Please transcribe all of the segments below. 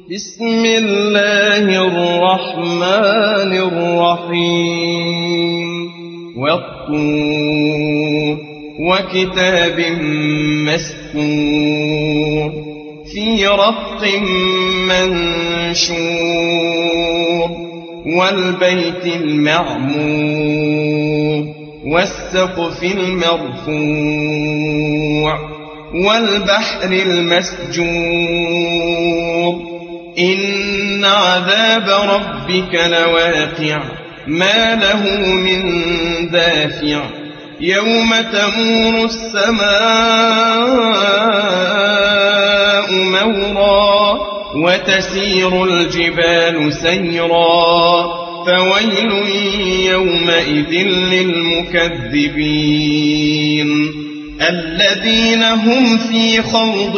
بسم الله الرحمن الرحيم والطور وكتاب مسطور في رق منشور والبيت المعمور والسقف المرفوع والبحر المسجور إن عذاب ربك لواقع ما له من دافع يوم تمور السماء مورا وتسير الجبال سيرا فويل يومئذ للمكذبين الذين هم في خوض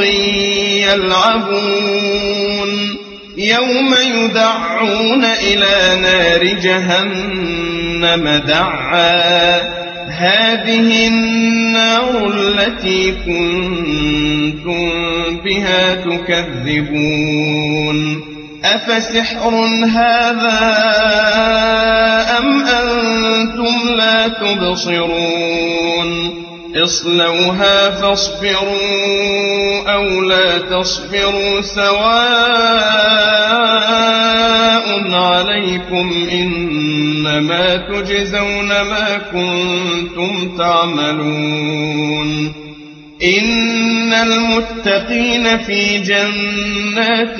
يلعبون يوم يدعون إلى نار جهنم دعا هذه النار التي كنتم بها تكذبون أفسحر هذا أم أنتم لا تبصرون اصلوها فاصبروا أو لا تصبروا سواء عليكم إنما تجزون ما كنتم تعملون إن المتقين في جنات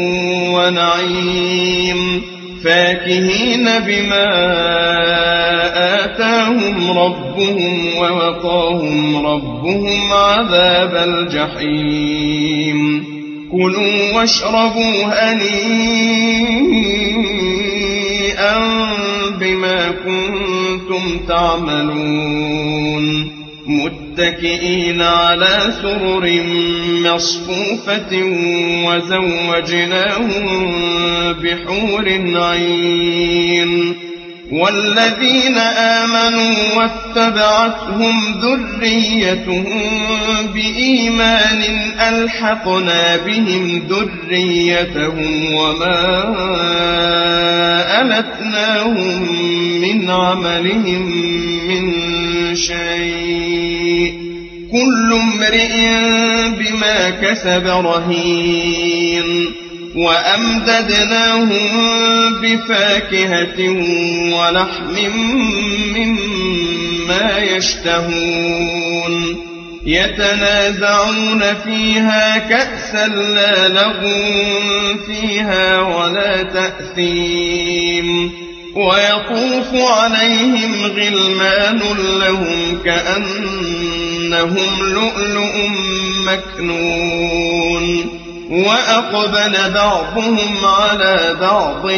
ونعيم فاكهين بما آتاهم ربهم ووقاهم ربهم عذاب الجحيم كلوا واشربوا هنيئا بما كنتم تعملون متكئين على سرر مصفوفة وزوجناهم بحور عين والذين آمنوا واتبعتهم ذريتهم بإيمان ألحقنا بهم ذريتهم وما ألتناهم من عملهم من شيء كل امرئ بما كسب رهين وأمددناهم بفاكهة ولحم مما يشتهون يتنازعون فيها كأسا لا لغو فيها ولا تأثيم ويطوف عليهم غلمان لهم كأنهم لؤلؤ مكنون وأقبل بعضهم على بعض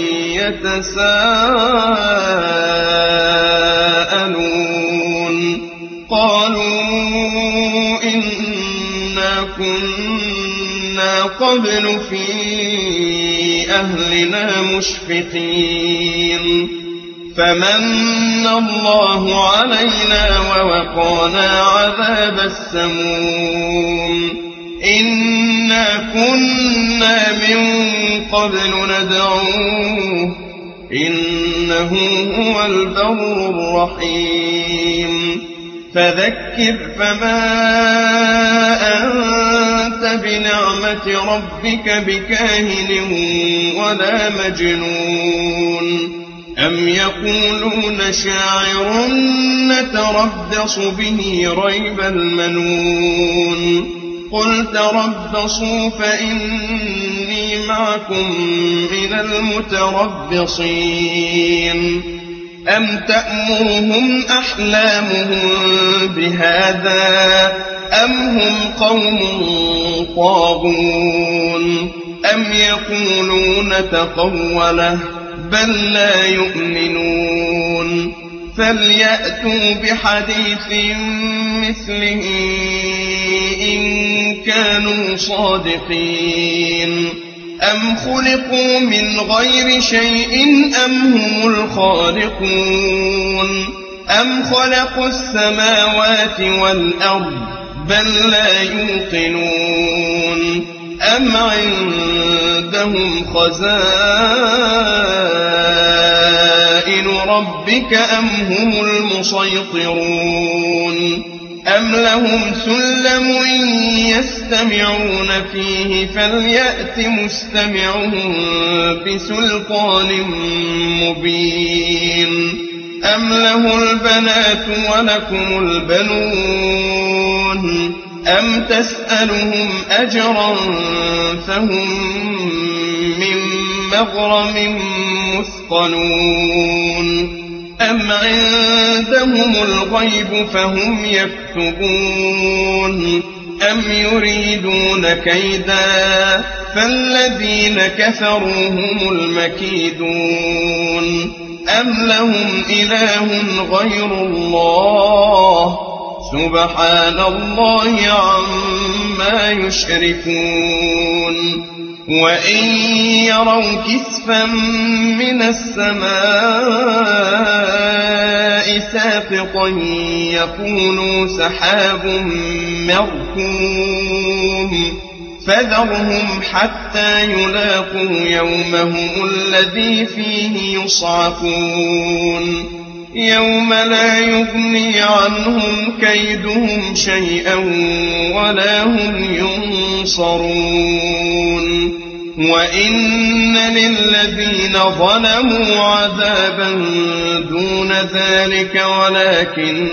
يتساءلون قالوا إنا كنا قبل في أهلنا مشفقين فمن الله علينا ووقانا عذاب السموم إنا كنا من قبل ندعوه إنه هو البر الرحيم فذكر فما أنت بنعمة ربك بكاهن ولا مجنون أم يقولون شاعر نتربص به ريب المنون قل تربصوا فإني معكم من المتربصين أم تأمرهم أحلامهم بهذا أم هم قوم طاغون أم يقولون تقوله بل لا يؤمنون فليأتوا بحديث مثله إن كانوا صادقين أم خلقوا من غير شيء أم هم الخالقون أم خلقوا السماوات والأرض بل لا يوقنون أم عندهم خزائن ربك أم هم المسيطرون أم لهم سلم يستمعون فيه فليأت مستمعهم بسلطان مبين أم له البنات ولكم البنون أم تسألهم أجرا فهم من مغرم مثقلون أم عندهم الغيب فهم يكتبون أم يريدون كيدا فالذين كفروا هم المكيدون أم لهم إله غير الله سبحان الله عما يشركون وإن يروا كسفا من السماء ساقطا يقولوا سحاب مركوم فذرهم حتى يلاقوا يومهم الذي فيه يصعقون يوم لا يغني عنهم كيدهم شيئا ولا هم ينصرون وإن للذين ظلموا عذابا دون ذلك ولكن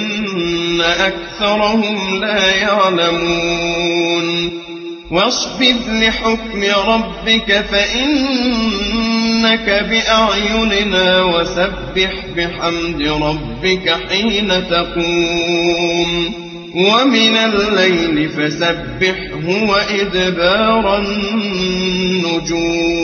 أكثرهم لا يعلمون واصبر لحكم ربك فإنك بأعيننا وسبح بحمد ربك حين تقوم ومن الليل فسبحه وإدبار النجوم